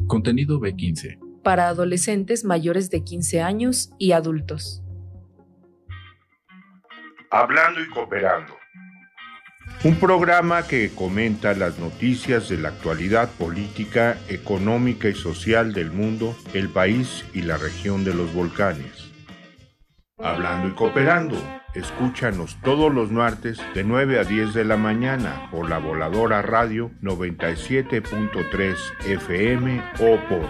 Contenido B15. Para adolescentes mayores de 15 años y adultos. Hablando y Cooperando. Un programa que comenta las noticias de la actualidad política, económica y social del mundo, el país y la región de los volcanes. Hablando y Cooperando. Escúchanos todos los martes de 9 a 10 de la mañana por La Voladora Radio 97.3 FM o por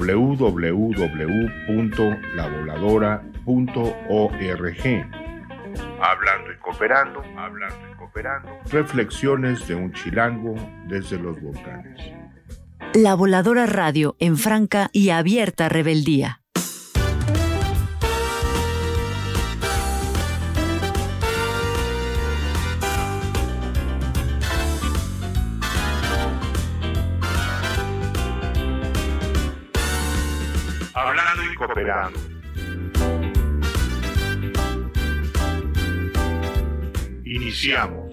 www.lavoladora.org. Hablando y Cooperando, hablando y cooperando. Reflexiones de un chilango desde los volcanes. La Voladora Radio en franca y abierta rebeldía. Hablando y Cooperando. Iniciamos.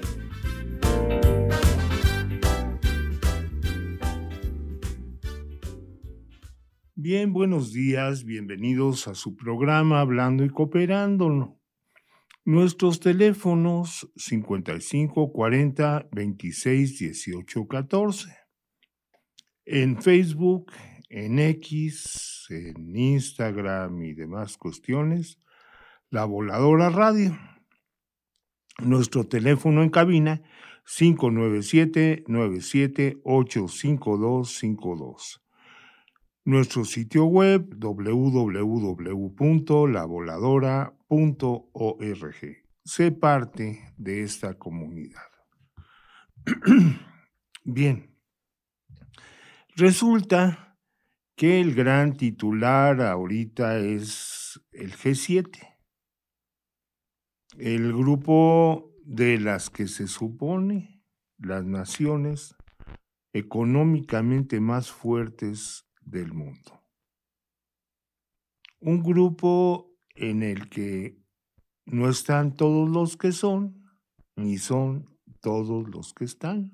Bien, buenos días, bienvenidos a su programa Hablando y Cooperando. Nuestros teléfonos 55 40 26 18 14. En Facebook, en X, en Instagram y demás cuestiones, La Voladora Radio. Nuestro teléfono en cabina 597-97-85252. Nuestro sitio web www.lavoladora.org. Sé parte de esta comunidad. Bien, resulta que el gran titular ahorita es el G7. El grupo de las que se supone las naciones económicamente más fuertes del mundo. Un grupo en el que no están todos los que son, ni son todos los que están.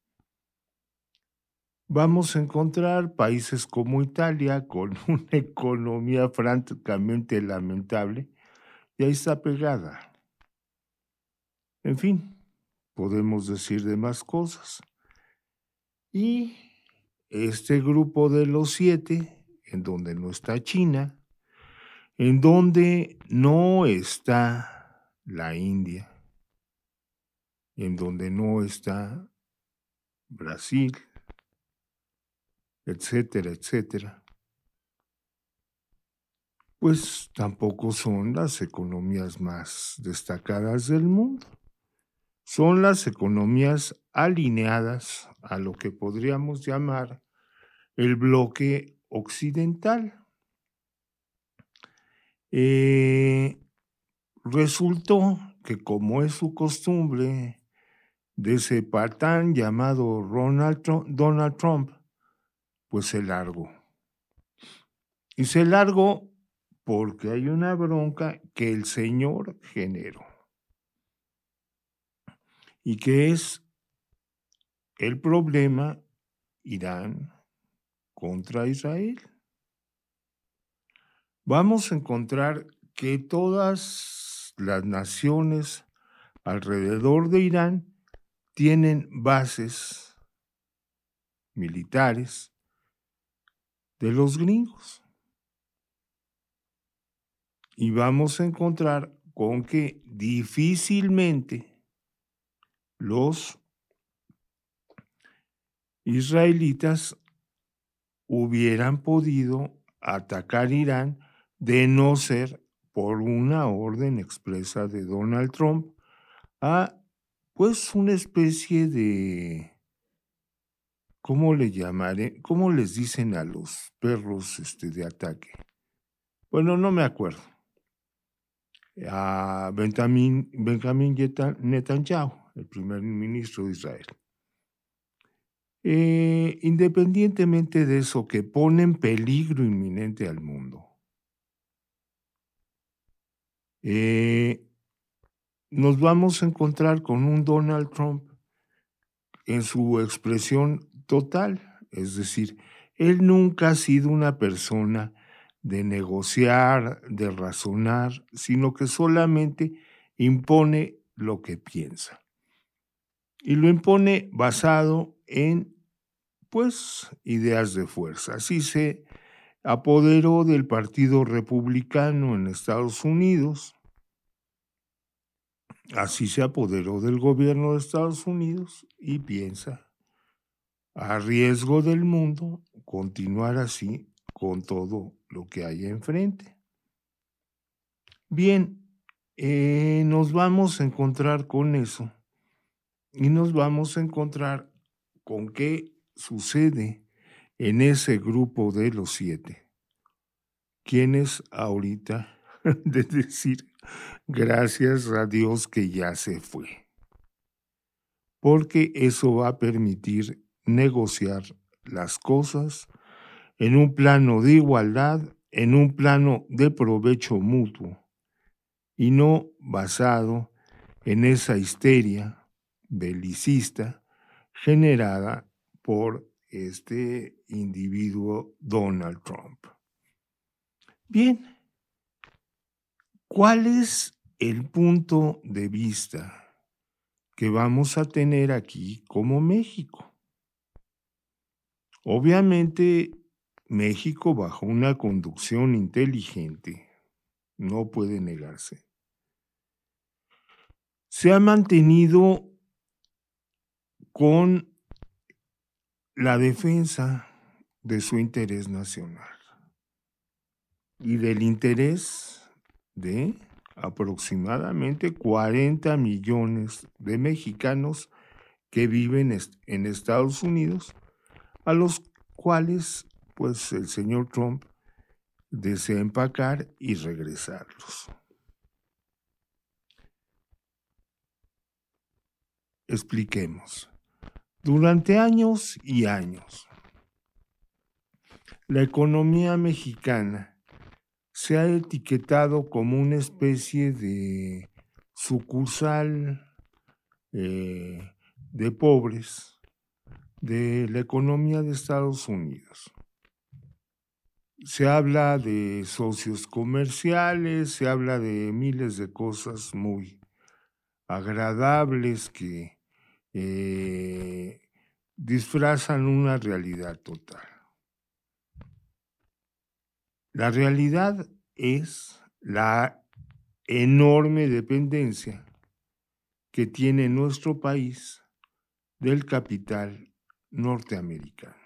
Vamos a encontrar países como Italia con una economía francamente lamentable y ahí está pegada. En fin, podemos decir de más cosas. Y este grupo de los 7, en donde no está China, en donde no está la India, en donde no está Brasil, etcétera, etcétera, pues tampoco son las economías más destacadas del mundo. Son las economías alineadas a lo que podríamos llamar el bloque occidental. Resultó que, como es su costumbre, de ese patán llamado Donald Trump, pues se largó. Y se largó porque hay una bronca que el señor generó. Y que es el problema Irán contra Israel. Vamos a encontrar que todas las naciones alrededor de Irán tienen bases militares de los gringos. Y vamos a encontrar con que difícilmente los israelitas hubieran podido atacar Irán de no ser por una orden expresa de Donald Trump a, pues, una especie de, ¿cómo le llamaré? ¿Cómo les dicen a los perros de ataque? Bueno, no me acuerdo. A Benjamín Netanyahu, el primer ministro de Israel. Independientemente de eso, que pone en peligro inminente al mundo, nos vamos a encontrar con un Donald Trump en su expresión total, es decir, Él nunca ha sido una persona de negociar, de razonar, sino que solamente impone lo que piensa. Y lo impone basado en, pues, ideas de fuerza. Así se apoderó del Partido Republicano en Estados Unidos, así se apoderó del gobierno de Estados Unidos y piensa, a riesgo del mundo, continuar así con todo lo que hay enfrente. Bien, nos vamos a encontrar con eso y nos vamos a encontrar con qué sucede en ese grupo de los 7, quienes ahorita de decir gracias a Dios que ya se fue, porque eso va a permitir negociar las cosas en un plano de igualdad, en un plano de provecho mutuo y no basado en esa histeria belicista generada por este individuo Donald Trump. Bien, ¿cuál es el punto de vista que vamos a tener aquí como México? Obviamente, México, bajo una conducción inteligente, no puede negarse, se ha mantenido con la defensa de su interés nacional y del interés de aproximadamente 40 millones de mexicanos que viven en Estados Unidos, a los cuales pues el señor Trump desea empacar y regresarlos. Expliquemos. Durante años y años, la economía mexicana se ha etiquetado como una especie de sucursal de pobres de la economía de Estados Unidos. Se habla de socios comerciales, se habla de miles de cosas muy agradables que disfrazan una realidad total. La realidad es la enorme dependencia que tiene nuestro país del capital norteamericano.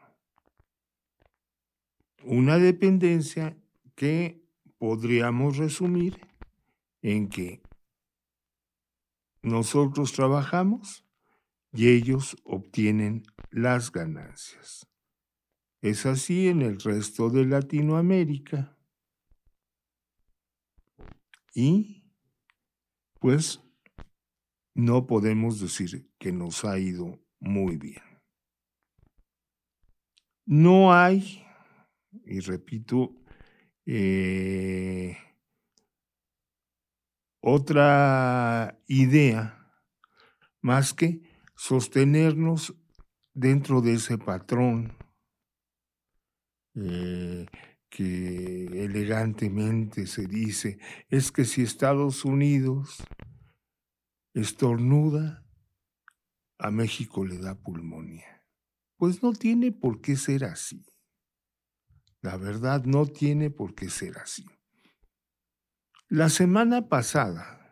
Una dependencia que podríamos resumir en que nosotros trabajamos y ellos obtienen las ganancias. Es así en el resto de Latinoamérica. Y pues no podemos decir que nos ha ido muy bien. No hay, y repito, otra idea más que sostenernos dentro de ese patrón que elegantemente se dice, es que si Estados Unidos estornuda, a México le da pulmonía. Pues no tiene por qué ser así. La verdad, no tiene por qué ser así. La semana pasada,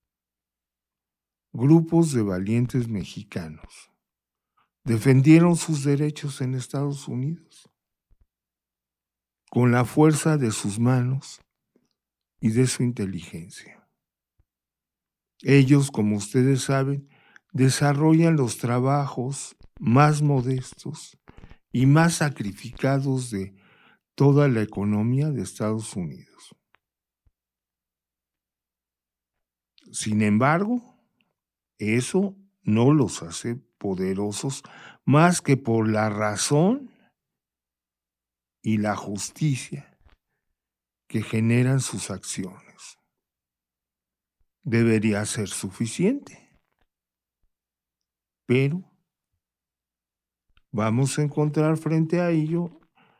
grupos de valientes mexicanos defendieron sus derechos en Estados Unidos con la fuerza de sus manos y de su inteligencia. Ellos, como ustedes saben, desarrollan los trabajos más modestos y más sacrificados de toda la economía de Estados Unidos. Sin embargo, eso no los hace poderosos más que por la razón y la justicia que generan sus acciones. Debería ser suficiente, pero vamos a encontrar frente a ello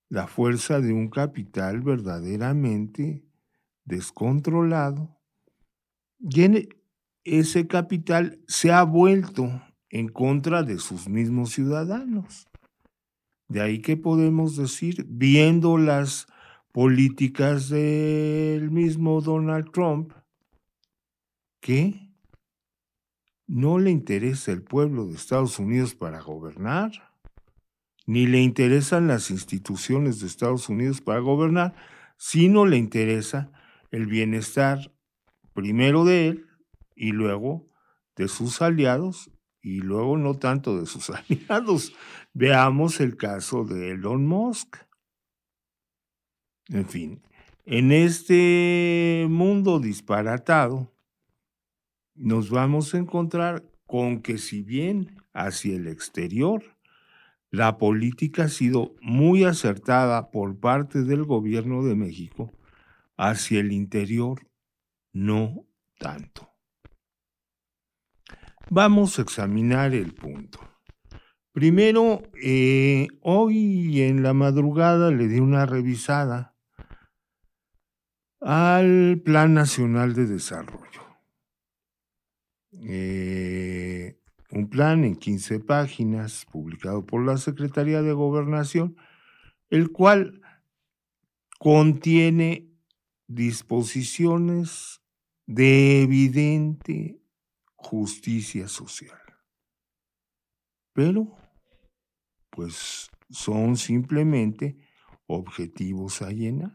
la fuerza de un capital verdaderamente descontrolado, y ese capital se ha vuelto en contra de sus mismos ciudadanos. De ahí que podemos decir, viendo las políticas del mismo Donald Trump, que no le interesa el pueblo de Estados Unidos para gobernar, ni le interesan las instituciones de Estados Unidos para gobernar, sino le interesa el bienestar primero de él y luego de sus aliados, y luego no tanto de sus aliados. Veamos el caso de Elon Musk. En fin, en este mundo disparatado, nos vamos a encontrar con que, si bien hacia el exterior la política ha sido muy acertada por parte del gobierno de México, hacia el interior no tanto. Vamos a examinar el punto. Primero, hoy en la madrugada le di una revisada al Plan Nacional de Desarrollo. Un plan en 15 páginas, publicado por la Secretaría de Gobernación, el cual contiene disposiciones de evidente justicia social. Pero, pues, son simplemente objetivos a llenar.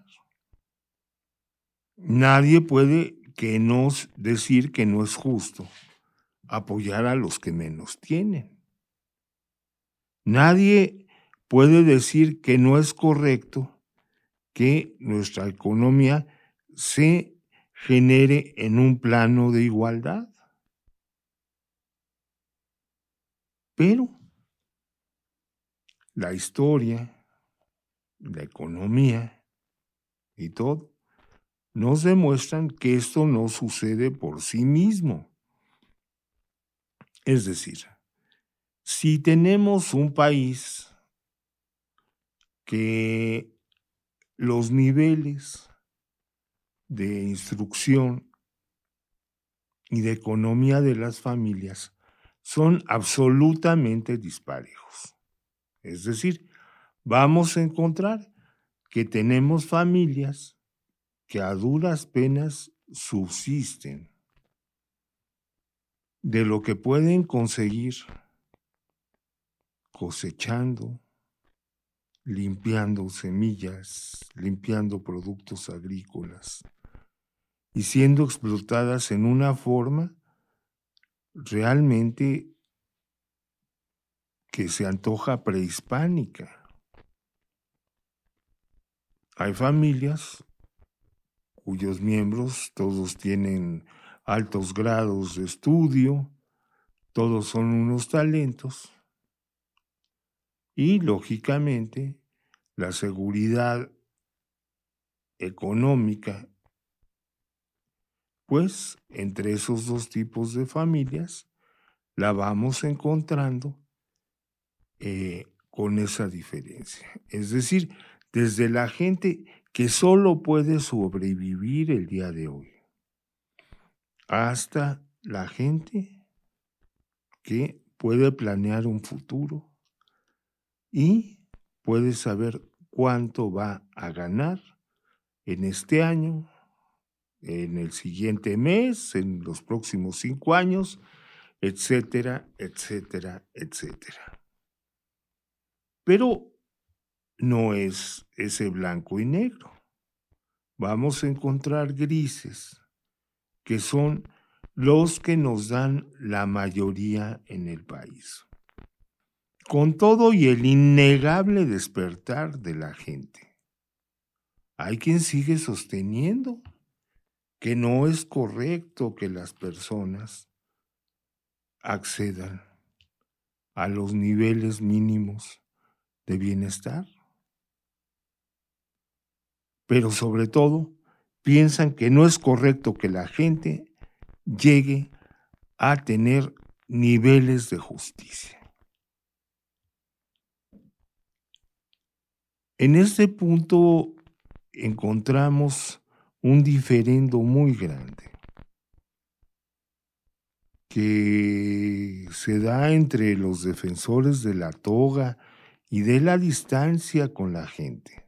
Nadie puede decir que no es justo apoyar a los que menos tienen. Nadie puede decir que no es correcto que nuestra economía se genere en un plano de igualdad. Pero la historia, la economía y todo nos demuestran que esto no sucede por sí mismo. Es decir, si tenemos un país que los niveles de instrucción y de economía de las familias son absolutamente disparejos. Es decir, vamos a encontrar que tenemos familias que a duras penas subsisten de lo que pueden conseguir cosechando, limpiando semillas, limpiando productos agrícolas y siendo explotadas en una forma realmente que se antoja prehispánica. Hay familias cuyos miembros todos tienen altos grados de estudio, todos son unos talentos y, lógicamente, la seguridad económica, pues, entre esos dos tipos de familias, la vamos encontrando con esa diferencia. Es decir, desde la gente que solo puede sobrevivir el día de hoy, hasta la gente que puede planear un futuro y puede saber cuánto va a ganar en este año, en el siguiente mes, en los próximos 5 años, etcétera, etcétera, etcétera. Pero no es ese blanco y negro. Vamos a encontrar grises, que son los que nos dan la mayoría en el país. Con todo y el innegable despertar de la gente, hay quien sigue sosteniendo que no es correcto que las personas accedan a los niveles mínimos de bienestar. Pero sobre todo, piensan que no es correcto que la gente llegue a tener niveles de justicia. En este punto encontramos un diferendo muy grande que se da entre los defensores de la toga y de la distancia con la gente.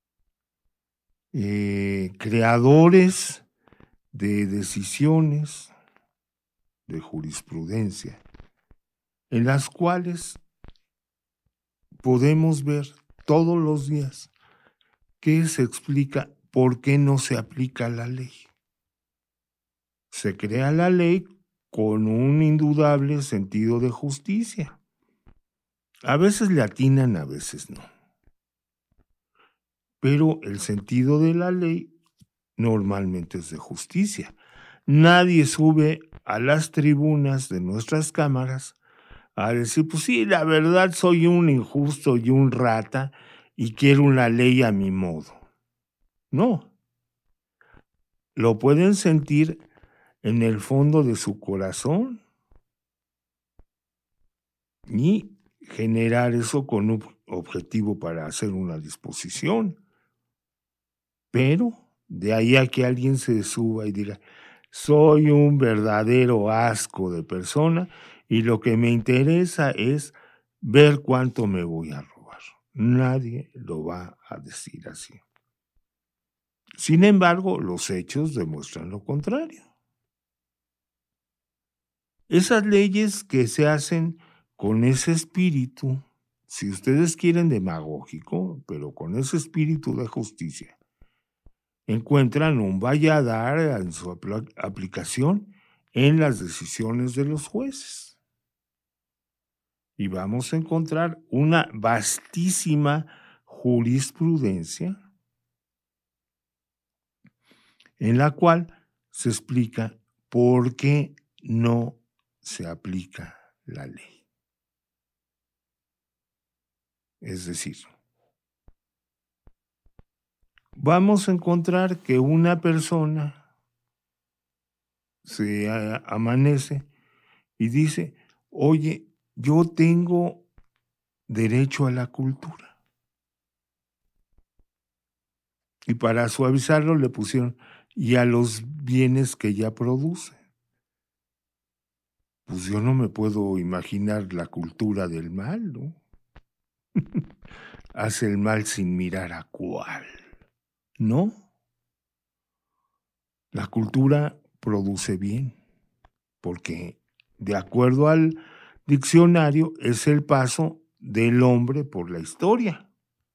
Creadores de decisiones, de jurisprudencia, en las cuales podemos ver todos los días que se explica por qué no se aplica la ley. Se crea la ley con un indudable sentido de justicia. A veces le atinan, a veces no. Pero el sentido de la ley normalmente es de justicia. Nadie sube a las tribunas de nuestras cámaras a decir, pues sí, la verdad soy un injusto y un rata y quiero una ley a mi modo. No. Lo pueden sentir en el fondo de su corazón y generar eso con un objetivo para hacer una disposición. Pero de ahí a que alguien se suba y diga, soy un verdadero asco de persona y lo que me interesa es ver cuánto me voy a robar. Nadie lo va a decir así. Sin embargo, los hechos demuestran lo contrario. Esas leyes que se hacen con ese espíritu, si ustedes quieren demagógico, pero con ese espíritu de justicia, encuentran un valladar en su aplicación en las decisiones de los jueces. Y vamos a encontrar una vastísima jurisprudencia en la cual se explica por qué no se aplica la ley. Es decir, vamos a encontrar que una persona se amanece y dice, oye, yo tengo derecho a la cultura. Y para suavizarlo le pusieron, y a los bienes que ya produce. Pues yo no me puedo imaginar la cultura del mal, ¿no? Hace el mal sin mirar a cuál, ¿no? La cultura produce bien, porque de acuerdo al diccionario es el paso del hombre por la historia.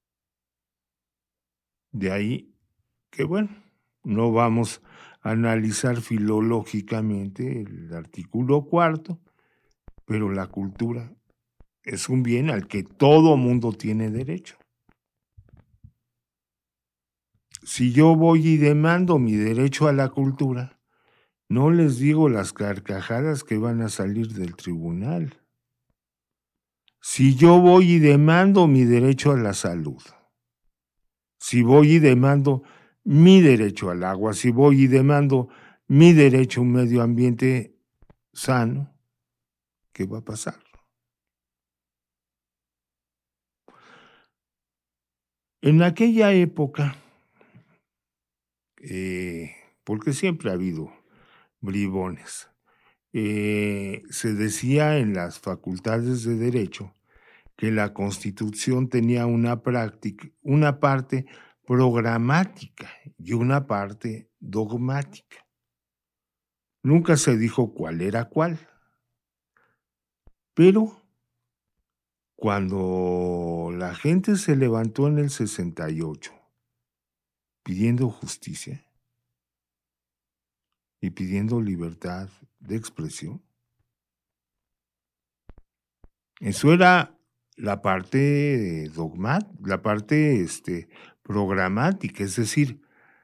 De ahí que, bueno, no vamos a analizar filológicamente el artículo 4, pero la cultura es un bien al que todo mundo tiene derecho. Si yo voy y demando mi derecho a la cultura, no les digo las carcajadas que van a salir del tribunal. Si yo voy y demando mi derecho a la salud, si voy y demando mi derecho al agua, si voy y demando mi derecho a un medio ambiente sano, ¿qué va a pasar? En aquella época, porque siempre ha habido bribones, se decía en las facultades de Derecho que la Constitución tenía una parte programática y una parte dogmática. Nunca se dijo cuál era cuál. Pero cuando la gente se levantó en el 68 pidiendo justicia y pidiendo libertad de expresión, eso era la parte dogmática, la parte programática, es decir,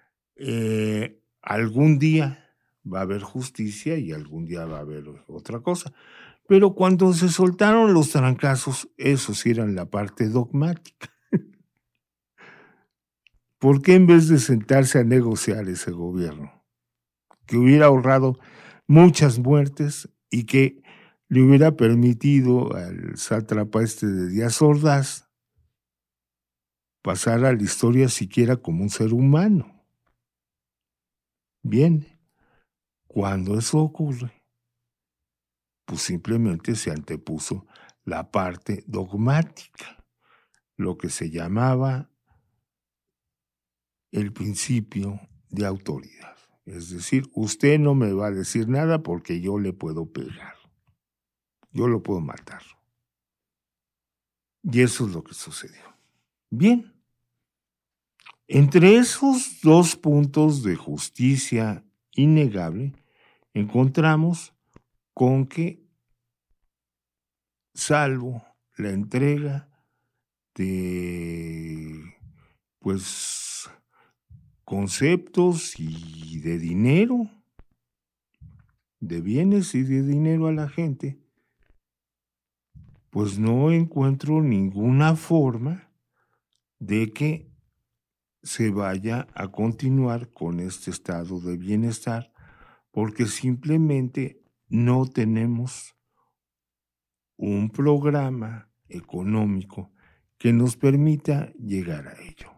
algún día va a haber justicia y algún día va a haber otra cosa. Pero cuando se soltaron los trancazos, esos eran la parte dogmática. ¿Por qué en vez de sentarse a negociar ese gobierno, que hubiera ahorrado muchas muertes y que le hubiera permitido al sátrapa de Díaz Ordaz pasar a la historia siquiera como un ser humano. Bien, cuando eso ocurre, pues simplemente se antepuso la parte dogmática, lo que se llamaba el principio de autoridad. Es decir, usted no me va a decir nada porque yo le puedo pegar, yo lo puedo matar. Y eso es lo que sucedió. Bien, entre esos dos puntos de justicia innegable, encontramos con que, salvo la entrega de, pues, conceptos y de dinero, de bienes y de dinero a la gente, pues no encuentro ninguna forma de que se vaya a continuar con este estado de bienestar, porque simplemente no tenemos un programa económico que nos permita llegar a ello.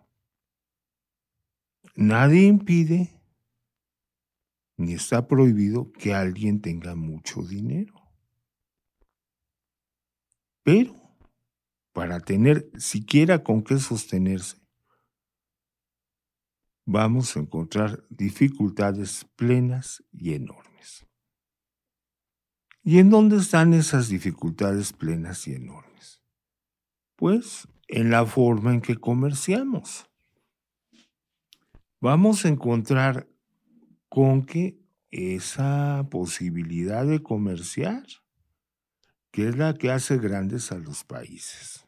Nadie impide ni está prohibido que alguien tenga mucho dinero. Pero para tener siquiera con qué sostenerse, vamos a encontrar dificultades plenas y enormes. ¿Y en dónde están esas dificultades plenas y enormes? Pues en la forma en que comerciamos. Vamos a encontrar con que esa posibilidad de comerciar, que es la que hace grandes a los países,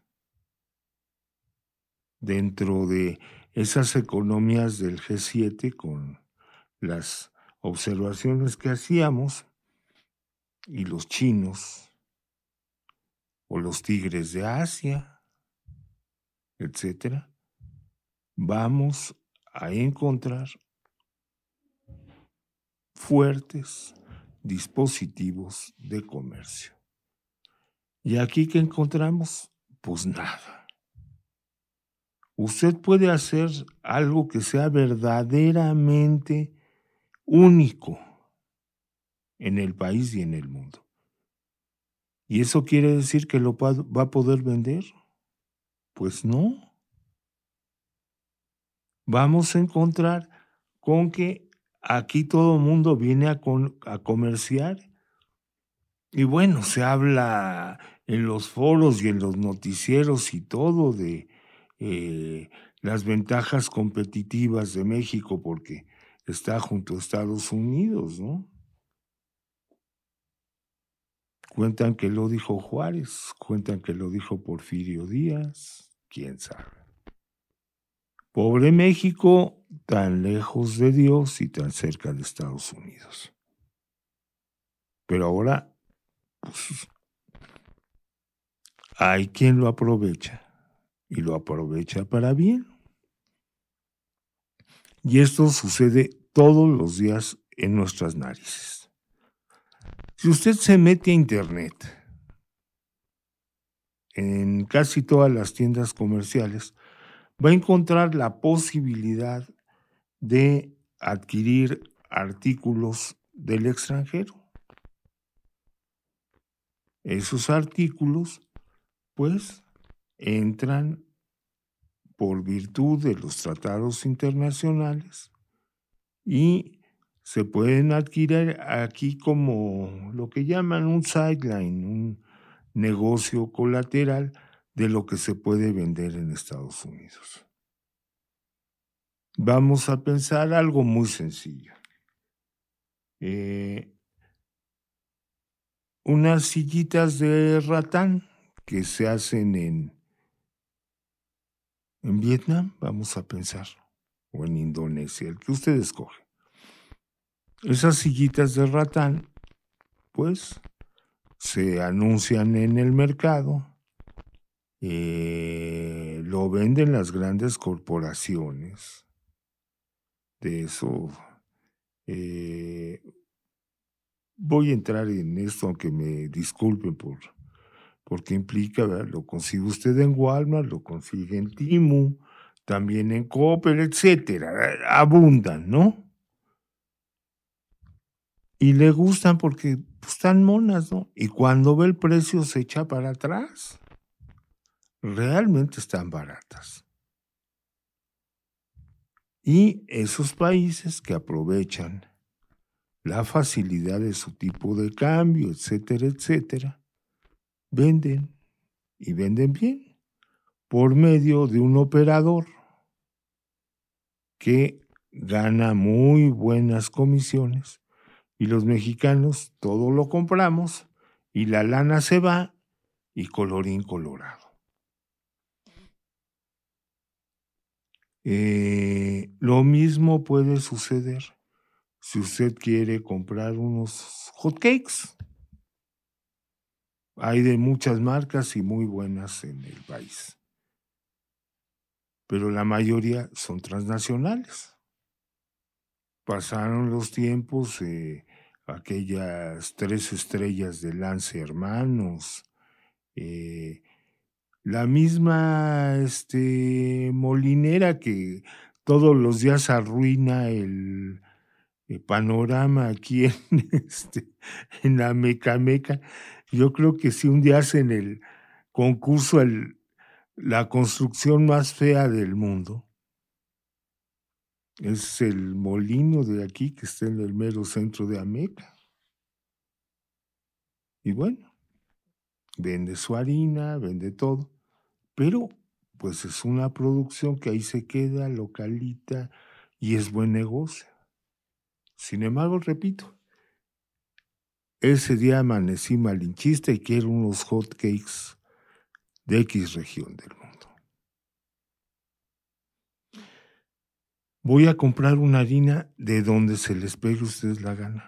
dentro de esas economías del G7, con las observaciones que hacíamos, y los chinos, o los tigres de Asia, etcétera, vamos a encontrar fuertes dispositivos de comercio. ¿Y aquí qué encontramos? Pues nada. Usted puede hacer algo que sea verdaderamente único en el país y en el mundo. ¿Y eso quiere decir que lo va a poder vender? Pues no. Vamos a encontrar con que aquí todo el mundo viene a comerciar. Y bueno, se habla en los foros y en los noticieros y todo de las ventajas competitivas de México porque está junto a Estados Unidos, ¿no? Cuentan que lo dijo Juárez, cuentan que lo dijo Porfirio Díaz, quién sabe. Pobre México, tan lejos de Dios y tan cerca de Estados Unidos. Pero ahora, pues, hay quien lo aprovecha y lo aprovecha para bien. Y esto sucede todos los días en nuestras narices. Si usted se mete a internet, en casi todas las tiendas comerciales, va a encontrar la posibilidad de adquirir artículos del extranjero. Esos artículos, pues, entran por virtud de los tratados internacionales y se pueden adquirir aquí como lo que llaman un sideline, un negocio colateral de lo que se puede vender en Estados Unidos. Vamos a pensar algo muy sencillo. Unas sillitas de ratán que se hacen en Vietnam, vamos a pensar, o en Indonesia, el que usted escoge. Esas sillitas de ratán, pues, se anuncian en el mercado, lo venden las grandes corporaciones. De eso voy a entrar en esto, aunque me disculpen porque implica, ¿verdad? Lo consigue usted en Walmart, lo consigue en Temu, también en Coppel, etcétera, abundan, ¿no? Y le gustan porque pues, están monas, ¿no? Y cuando ve el precio se echa para atrás. Realmente están baratas. Y esos países que aprovechan la facilidad de su tipo de cambio, etcétera, etcétera, venden y venden bien por medio de un operador que gana muy buenas comisiones y los mexicanos todo lo compramos y la lana se va y colorín colorado. Lo mismo puede suceder si usted quiere comprar unos hotcakes. Hay de muchas marcas y muy buenas en el país, pero la mayoría son transnacionales. Pasaron los tiempos, aquellas 3 estrellas de Lance Hermanos, la misma molinera que todos los días arruina el panorama aquí en la Mecameca. Yo creo que si un día hacen el concurso, la construcción más fea del mundo, es el molino de aquí que está en el mero centro de Ameca. Y bueno, vende su harina, vende todo, pero pues es una producción que ahí se queda, localita, y es buen negocio. Sin embargo, repito, ese día amanecí malinchista y quiero unos hot cakes de X región del mundo. Voy a comprar una harina de donde se les pegue a ustedes la gana.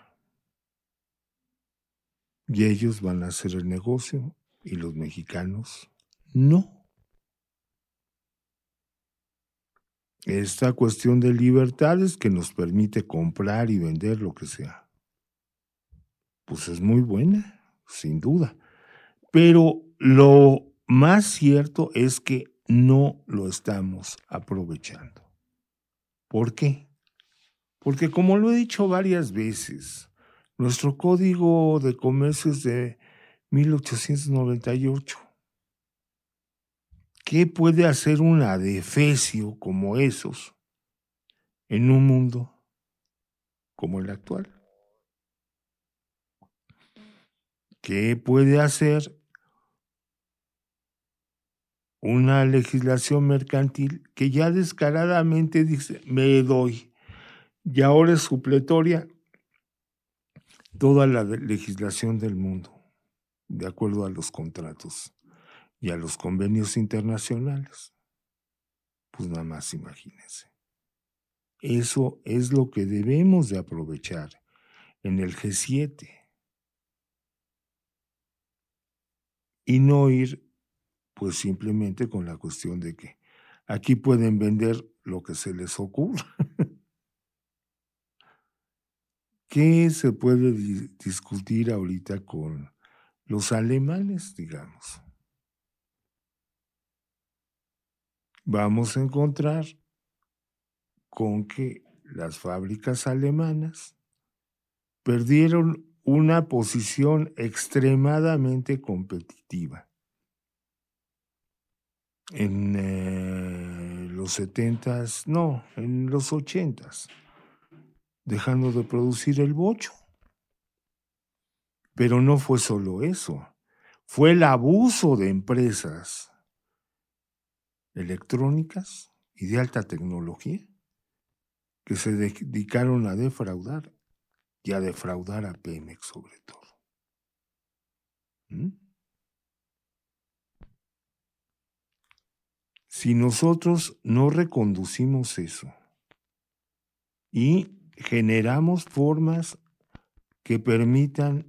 Y ellos van a hacer el negocio y los mexicanos no. Esta cuestión de libertades que nos permite comprar y vender lo que sea, pues es muy buena, sin duda. Pero lo más cierto es que no lo estamos aprovechando. ¿Por qué? Porque como lo he dicho varias veces, nuestro Código de Comercio es de 1898. ¿Qué puede hacer un adefesio como esos en un mundo como el actual? ¿Qué puede hacer una legislación mercantil que ya descaradamente dice, me doy, y ahora es supletoria toda la legislación del mundo, de acuerdo a los contratos y a los convenios internacionales? Pues nada más imagínense. Eso es lo que debemos de aprovechar en el G7 y no ir pues simplemente con la cuestión de que aquí pueden vender lo que se les ocurra. ¿Qué se puede discutir ahorita con los alemanes, digamos? Vamos a encontrar con que las fábricas alemanas perdieron una posición extremadamente competitiva en los 70s, no, en los 80s, dejando de producir el bocho. Pero no fue solo eso, fue el abuso de empresas electrónicas y de alta tecnología que se dedicaron a defraudar y a defraudar a Pemex sobre todo. Si nosotros no reconducimos eso y generamos formas que permitan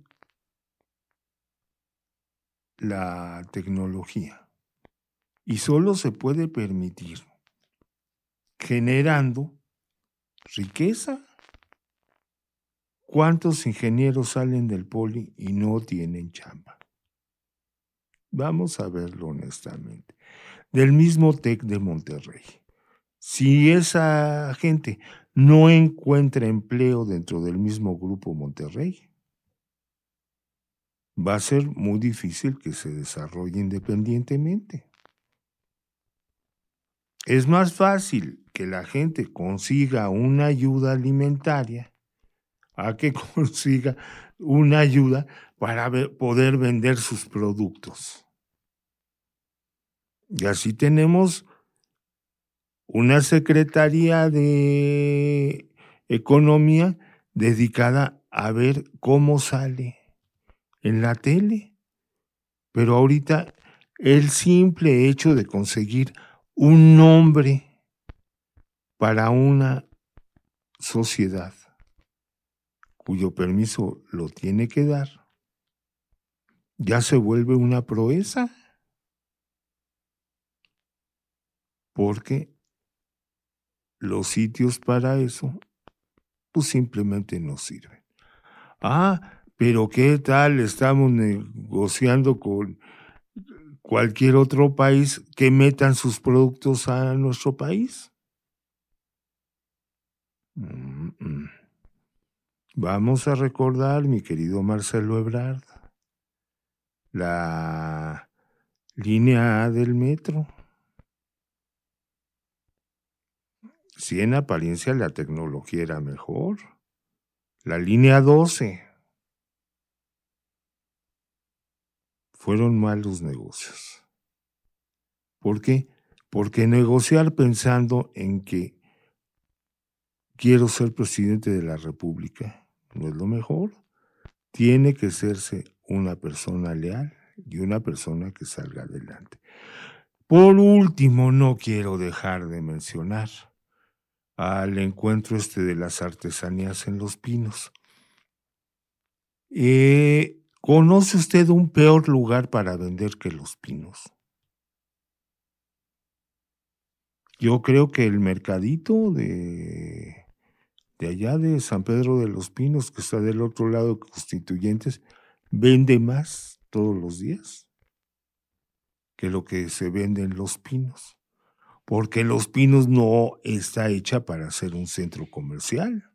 la tecnología, y solo se puede permitir generando riqueza. ¿Cuántos ingenieros salen del Poli y no tienen chamba? Vamos a verlo honestamente. Del mismo TEC de Monterrey, Si esa gente no encuentra empleo dentro del mismo Grupo Monterrey, va a ser muy difícil que se desarrolle independientemente. Es más fácil que la gente consiga una ayuda alimentaria a que consiga una ayuda para poder vender sus productos. Y así tenemos una Secretaría de Economía dedicada a ver cómo sale en la tele. Pero ahorita el simple hecho de conseguir un nombre para una sociedad cuyo permiso lo tiene que dar, ya se vuelve una proeza, porque los sitios para eso pues simplemente no sirven. Pero ¿qué tal? Estamos negociando con cualquier otro país que metan sus productos a nuestro país. Vamos a recordar, mi querido Marcelo Ebrard, la línea A del metro. Si en apariencia la tecnología era mejor. La línea 12. Fueron malos negocios. ¿Por qué? Porque negociar pensando en que quiero ser presidente de la República no es lo mejor. Tiene que serse una persona leal y una persona que salga adelante. Por último, no quiero dejar de mencionar al encuentro de las artesanías en Los Pinos. ¿Conoce usted un peor lugar para vender que Los Pinos? Yo creo que el mercadito de allá de San Pedro de los Pinos, que está del otro lado de Constituyentes, vende más todos los días que lo que se vende en Los Pinos, porque Los Pinos no está hecha para ser un centro comercial.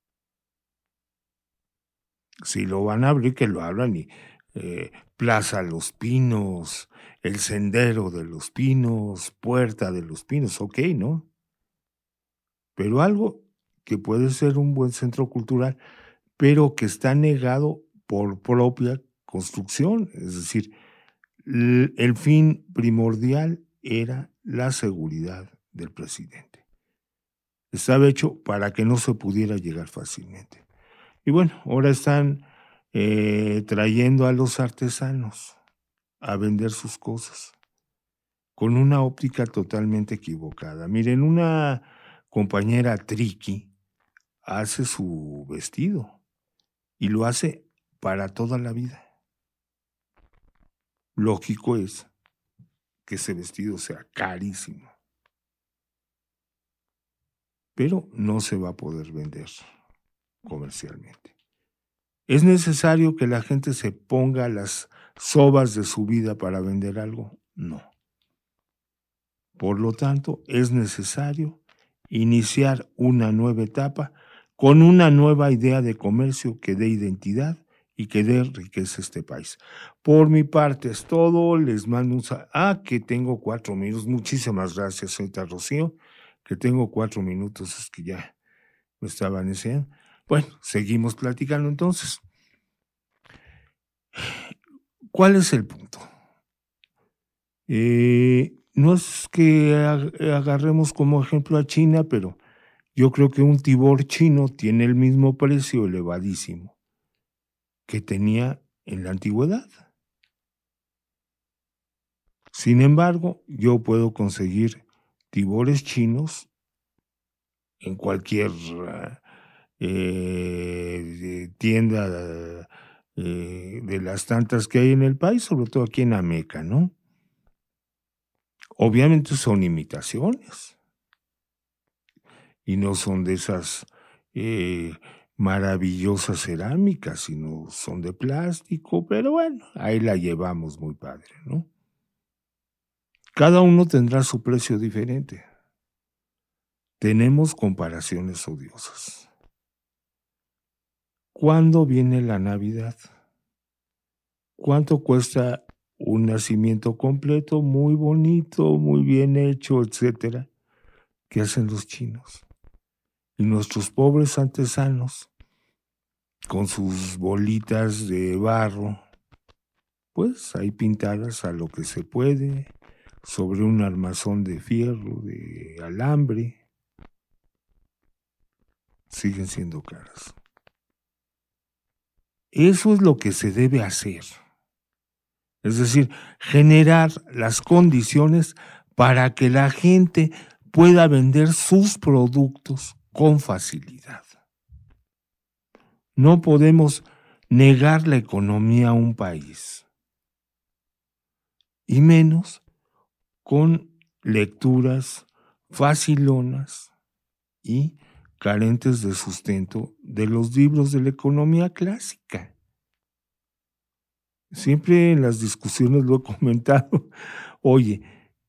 Si lo van a abrir, que lo abran, y Plaza Los Pinos, el Sendero de los Pinos, Puerta de los Pinos, ok, ¿no? Pero algo que puede ser un buen centro cultural, pero que está negado por propia construcción. Es decir, el fin primordial era la seguridad del presidente. Estaba hecho para que no se pudiera llegar fácilmente. Y bueno, ahora están trayendo a los artesanos a vender sus cosas con una óptica totalmente equivocada. Miren, una compañera Triqui hace su vestido y lo hace para toda la vida. Lógico es que ese vestido sea carísimo, pero no se va a poder vender comercialmente. ¿Es necesario que la gente se ponga las sobas de su vida para vender algo? No. Por lo tanto, es necesario iniciar una nueva etapa con una nueva idea de comercio que dé identidad y que dé riqueza a este país. Por mi parte es todo. Les mando un saludo. Que tengo 4 minutos. Muchísimas gracias, señorita Rocío. Que tengo 4 minutos, es que ya me estaban diciendo. Bueno, seguimos platicando entonces. ¿Cuál es el punto? No es que agarremos como ejemplo a China, pero yo creo que un tibor chino tiene el mismo precio elevadísimo que tenía en la antigüedad. Sin embargo, yo puedo conseguir tibores chinos en cualquier tienda de las tantas que hay en el país, sobre todo aquí en Ameca, ¿no? Obviamente son imitaciones y no son de esas maravillosas cerámicas, sino son de plástico, pero bueno, ahí la llevamos muy padre, ¿no? Cada uno tendrá su precio diferente. tenemos comparaciones odiosas. ¿Cuándo viene la Navidad? ¿Cuánto cuesta un nacimiento completo, muy bonito, muy bien hecho, etcétera? ¿Qué hacen los chinos? Y nuestros pobres artesanos, con sus bolitas de barro, pues ahí pintadas a lo que se puede, sobre un armazón de fierro, de alambre, siguen siendo caras. Eso es lo que se debe hacer. Es decir, generar las condiciones para que la gente pueda vender sus productos con facilidad. No podemos negar la economía a un país, y menos con lecturas facilonas y carentes de sustento de los libros de la economía clásica. Siempre en las discusiones lo he comentado. Oye,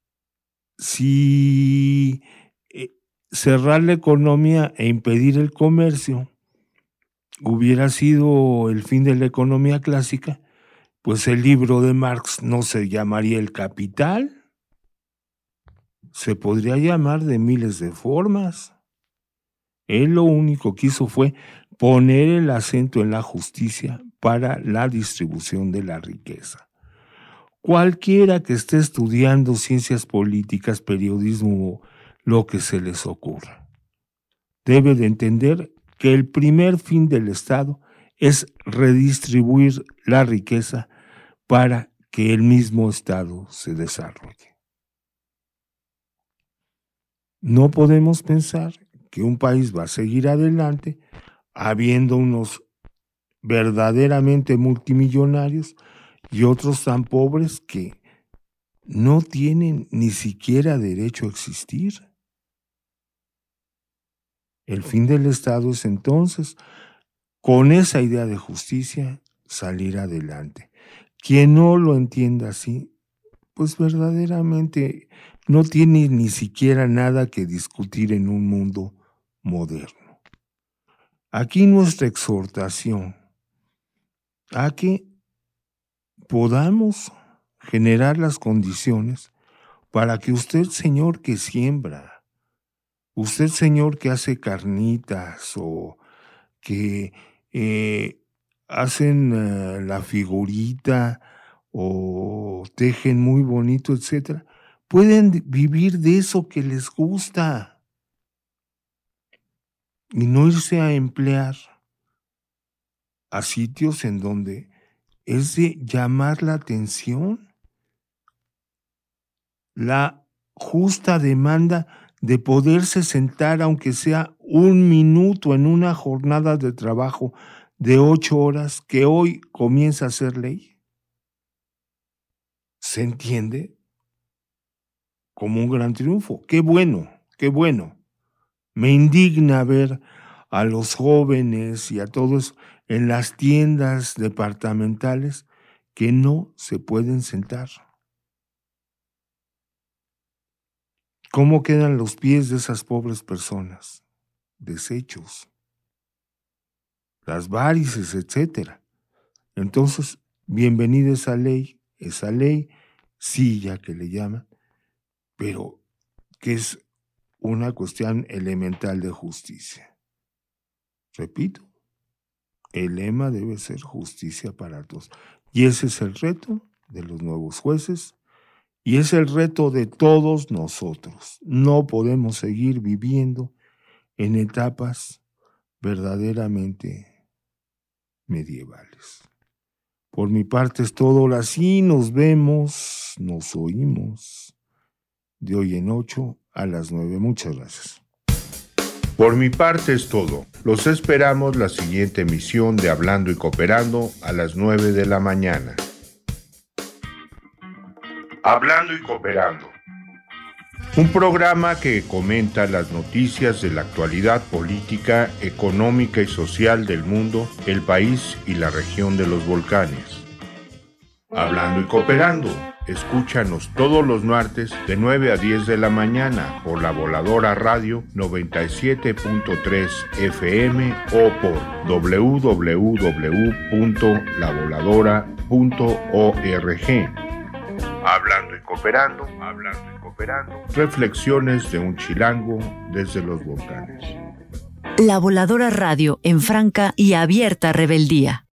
si cerrar la economía e impedir el comercio hubiera sido el fin de la economía clásica, pues el libro de Marx no se llamaría El Capital. Se podría llamar de miles de formas. Él lo único que hizo fue poner el acento en la justicia para la distribución de la riqueza. Cualquiera que esté estudiando ciencias políticas, periodismo, lo que se les ocurra, debe de entender que el primer fin del Estado es redistribuir la riqueza para que el mismo Estado se desarrolle. No podemos pensar que un país va a seguir adelante habiendo unos verdaderamente multimillonarios y otros tan pobres que no tienen ni siquiera derecho a existir. El fin del Estado es entonces, con esa idea de justicia, salir adelante. Quien no lo entienda así, pues verdaderamente no tiene ni siquiera nada que discutir en un mundo moderno. Aquí nuestra exhortación a que podamos generar las condiciones para que usted, señor que siembra, usted, señor que hace carnitas o que hacen la figurita o tejen muy bonito, etcétera, pueden vivir de eso que les gusta y no irse a emplear a sitios en donde es de llamar la atención la justa demanda de poderse sentar, aunque sea un minuto en una jornada de trabajo de 8 horas que hoy comienza a ser ley. ¿Se entiende? Como un gran triunfo. ¡Qué bueno! ¡Qué bueno! Me indigna ver a los jóvenes y a todos en las tiendas departamentales que no se pueden sentar. ¿Cómo quedan los pies de esas pobres personas? Deshechos. Las varices, etcétera. Entonces, bienvenida esa ley, silla que le llaman, pero que es una cuestión elemental de justicia. Repito, el lema debe ser justicia para todos. Y ese es el reto de los nuevos jueces y es el reto de todos nosotros. No podemos seguir viviendo en etapas verdaderamente medievales. Por mi parte es todo. Ahora sí nos vemos, nos oímos de hoy en 8 a las 9. Muchas gracias. Por mi parte es todo. Los esperamos la siguiente emisión de Hablando y Cooperando a las 9 de la mañana. Hablando y Cooperando. Un programa que comenta las noticias de la actualidad política, económica y social del mundo, el país y la región de los volcanes. Hablando y Cooperando. Escúchanos todos los martes de 9 a 10 de la mañana por La Voladora Radio 97.3 FM o por www.lavoladora.org. Hablando y cooperando, reflexiones de un chilango desde los volcanes. La Voladora Radio en franca y abierta rebeldía.